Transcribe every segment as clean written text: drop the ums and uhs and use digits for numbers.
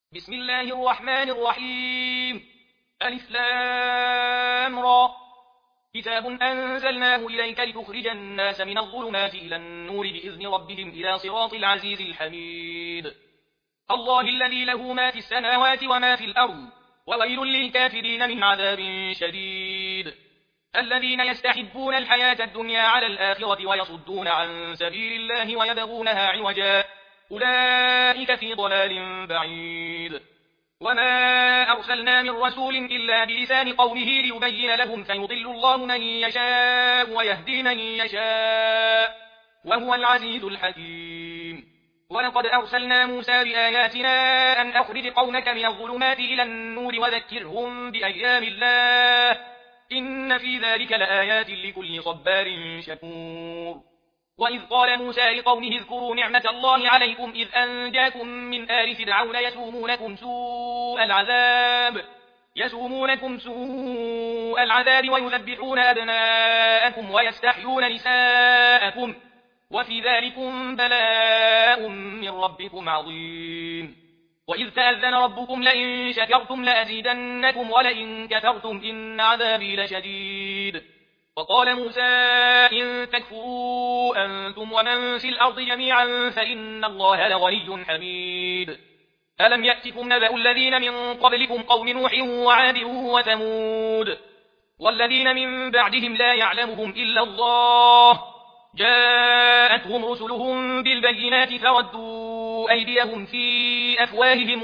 بسم الله الرحمن الرحيم. ألف لام را. كتاب أنزلناه إليك لتخرج الناس من الظلمات إلى النور بإذن ربهم إلى صراط العزيز الحميد. الله الذي له ما في السماوات وما في الأرض، وويل للكافرين من عذاب شديد. الذين يستحبون الحياة الدنيا على الآخرة ويصدون عن سبيل الله ويبغونها عوجا، أولئك في ضلال بعيد. وما أرسلنا من رسول إلا بلسان قومه ليبين لهم، فيضل الله من يشاء ويهدي من يشاء، وهو العزيز الحكيم. ولقد أرسلنا موسى بآياتنا أن أخرج قومك من الظلمات إلى النور وذكرهم بأيام الله، إن في ذلك لآيات لكل صبار شكور. وإذ قال موسى لقومه اذكروا نعمة الله عليكم إذ أنجاكم من آل فرعون يسومونكم سوء العذاب ويذبحون أبناءكم ويستحيون نساءكم، وفي ذلكم بلاء من ربكم عظيم. وإذ تأذن ربكم لئن شكرتم لأزيدنكم ولئن كفرتم إن عذابي لشديد. وقال موسى إن تكفروا أنتم ومن في الأرض جميعا فإن الله لغني حميد. ألم يأتكم نبأ الذين من قبلكم قوم نوح وعاد وثمود والذين من بعدهم لا يعلمهم إلا الله، جاءتهم رسلهم بالبينات فردوا أيديهم في أفواههم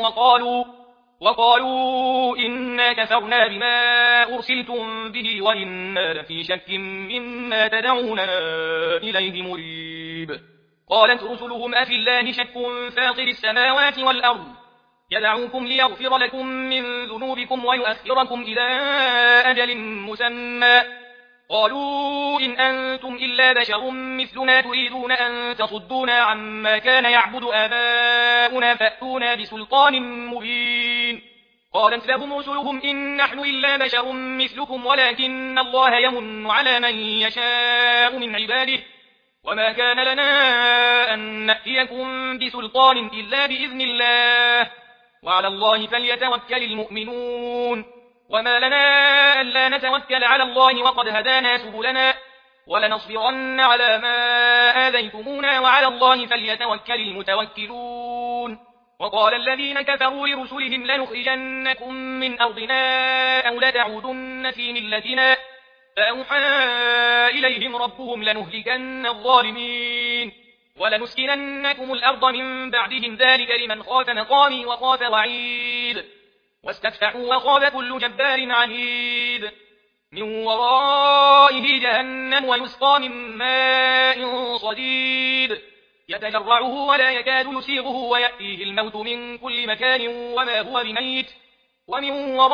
وقالوا إنا كفرنا بما أرسلتم به وإنا لفي شك مما تدعونا إليه مريب. قالت رسلهم أفي الله شك فاطر السماوات والأرض يدعوكم ليغفر لكم من ذنوبكم ويؤخركم إلى أجل مسمى، قالوا إن أنتم إلا بشر مثلنا تريدون أن تصدونا عما كان يعبد آباؤنا فأتونا بسلطان مبين. قالت لهم رسلهم إن نحن إلا بشر مثلكم ولكن الله يمن على من يشاء من عباده، وما كان لنا أن نأتيكم بسلطان إلا بإذن الله، وعلى الله فليتوكل المؤمنون. وما لنا ألا نتوكل على الله وقد هدانا سبلنا ولنصبرن على ما آذيتمونا وعلى الله فليتوكل المتوكلون. وقال الذين كفروا لرسلهم لنخرجنكم من أرضنا أو لتعودن في ملتنا، فأوحى إليهم ربهم لنهلكن الظالمين ولنسكننكم الأرض من بعدهم، ذلك لمن خاف مقامي وخاف وعيد. واستفتحوا وخاب كل جبار عنيد، من ورائه جهنم ويسقى من ماء صديد يتجرعه ولا يكاد يسيغه ويأتيه الموت من كل مكان وما هو بميت، ومن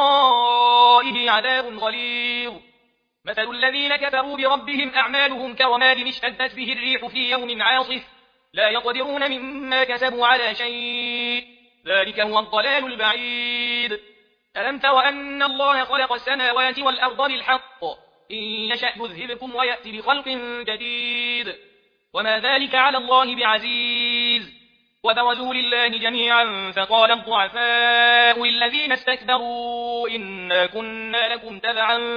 ورائه عذاب غليظ. مثل الذين كفروا بربهم أعمالهم كرماد اشتدت به الريح في يوم عاصف لا يقدرون مما كسبوا على شيء، ذلك هو الضلال البعيد. ألم تر أن الله خلق السماوات والأرض بالحق، إن يشأ يذهبكم ويأتي بخلق جديد، وما ذلك على الله بعزيز. وبرزوا لله جميعا فقال الضعفاء للذين استكبروا إنا كنا لكم تبعا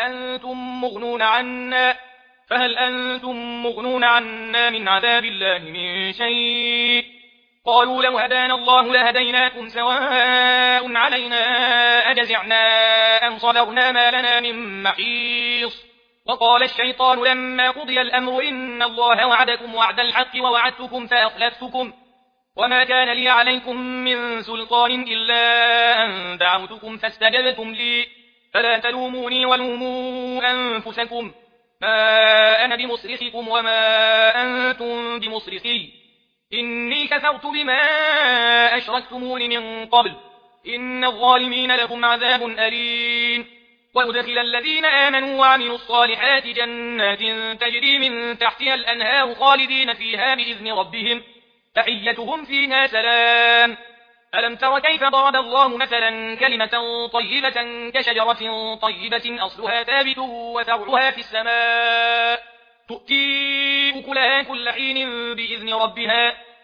فهل أنتم مغنون عنا من عذاب الله من شيء. قالوا لو هدانا الله لهديناكم سواء علينا أجزعنا أم صبرنا ما لنا من محيص. وقال الشيطان لما قضي الأمر إن الله وعدكم وعد الحق ووعدتكم فأخلفتكم، وما كان لي عليكم من سلطان إلا أن دعوتكم فاستجبتم لي، فلا تلوموني ولوموا أنفسكم، ما أنا بمصرخكم وما أنتم بمصرخي، إني كفرت بما أشركتمون من قبل، إن الظالمين لهم عذاب أليم. وأدخل الذين آمنوا وعملوا الصالحات جنات تجري من تحتها الأنهار خالدين فيها بإذن ربهم تحيتهم فيها سلام. ألم تر كيف ضرب الله مثلا كلمة طيبة كشجرة طيبة أصلها ثابت وفرعها في السماء تؤتي أكلها كل حين بإذن ربها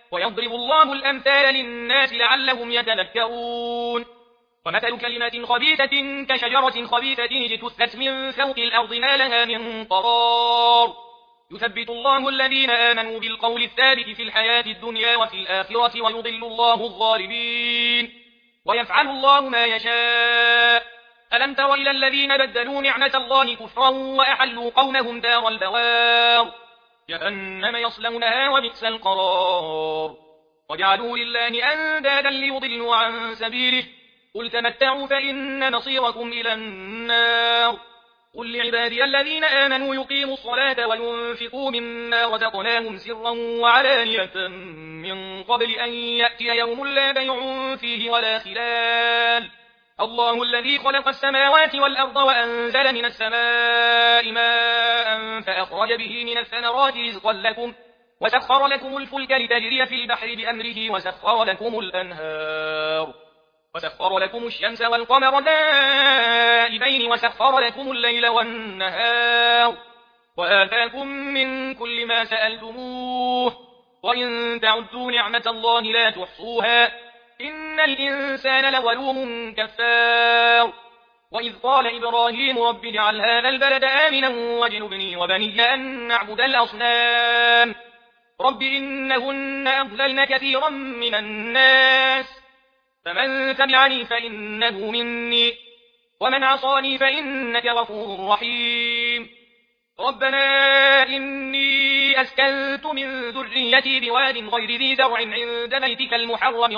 ويضرب الله الأمثال للناس لعلهم يتذكرون ومثل كلمة خبيثة كشجرة خبيثة اجتثت من فوق الأرض ما لها من قرار يثبت الله الذين آمنوا بالقول الثابت في الحياة الدنيا وفي الآخرة ويضل الله الظالمين ويفعل الله ما يشاء ألم تر إلى الذين بدلوا نعمة الله كفرا وأحلوا قومهم دار البوار جهنم يصلونها وبئس القرار وجعلوا لله أندادا ليضلوا عن سبيله قل تمتعوا فإن مصيركم إلى النار قل لعبادي الذين آمنوا يقيموا الصلاة وينفقوا مما رزقناهم سرا وعلانية من قبل أن يأتي يوم لا بيع فيه ولا خلال الله الذي خلق السماوات والأرض وأنزل من السماء ماء فأخرج به من الثمرات رزقا لكم وسخر لكم الفلك لتجري في البحر بأمره وسخر لكم الأنهار وسخر لكم الشمس والقمر دائبين وسخر لكم الليل والنهار وآتاكم من كل ما سألتموه وإن تعدوا نعمة الله لا تحصوها إن الإنسان لظلوم كفار وإذ قال إبراهيم رب اجعل هذا البلد آمنا واجنبني وبني أن نعبد الأصنام رب إنهن أضللن كثيرا من الناس فمن تبعني فإنه مني ومن عصاني فإنك غفور رحيم ربنا إني أسكنت من ذريتي بواد غير ذي زرع عند بيتك المحرم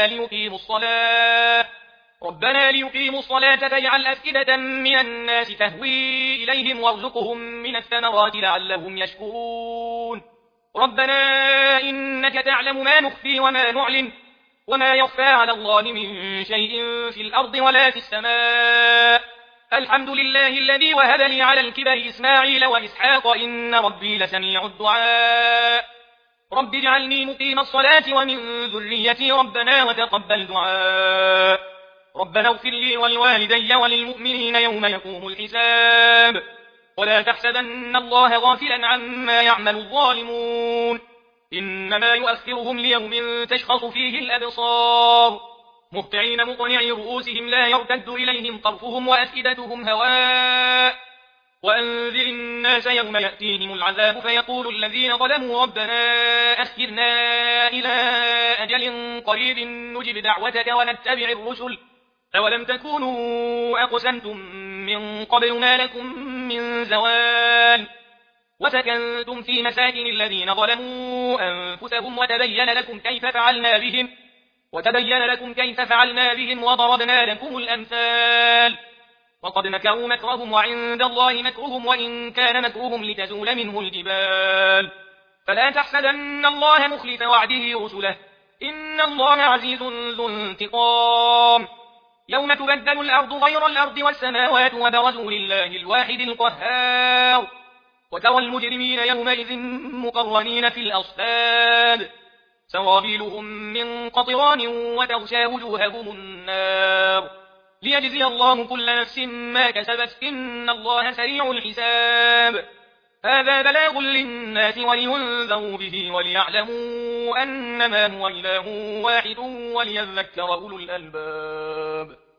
ربنا ليقيموا الصلاة فاجعل أفئدة من الناس تهوي إليهم وارزقهم من الثمرات لعلهم يشكرون ربنا إنك تعلم ما نخفي وما نعلن وما يخفى على الله من شيء في الأرض ولا في السماء الحمد لله الذي وهب لي على الكبر إسماعيل وإسحاق إن ربي لسميع الدعاء رب اجعلني مقيم الصلاة ومن ذريتي ربنا وتقبل دعاء ربنا اغفر لي ولوالدي وللمؤمنين يوم يقوم الحساب ولا تحسبن الله غافلا عما يعمل الظالمون إنما يؤخرهم ليوم تشخص فيه الأبصار مهطعين مقنعي رؤوسهم لا يرتد إليهم طرفهم وأفئدتهم هواء وأنذر الناس يوم يأتيهم العذاب فيقول الذين ظلموا ربنا أخرنا إلى أجل قريب نجب دعوتك ونتبع الرسل أولم تكونوا أقسمتم من قبل ما لكم من زوال وسكنتم في مساكن الذين ظلموا أنفسهم وتبين لكم كيف فعلنا بهم وضربنا لكم الأمثال وقد مكروا مكرهم وعند الله مكرهم وإن كان مكرهم لتزول منه الجبال فلا تحسبن الله مخلف وعده رسله إن الله عزيز ذو انتقام يوم تبدل الأرض غير الأرض والسماوات وبرزوا لله الواحد القهار وترى المجرمين يومئذ مقرنين في الأصفاد سرابيلهم من قطران وتغشى وجوههم النار ليجزي الله كل نفس ما كسبت إن الله سريع الحساب هذا بلاغ للناس ولينذروا به وليعلموا أنما هو إله واحد وليذكر أولو الألباب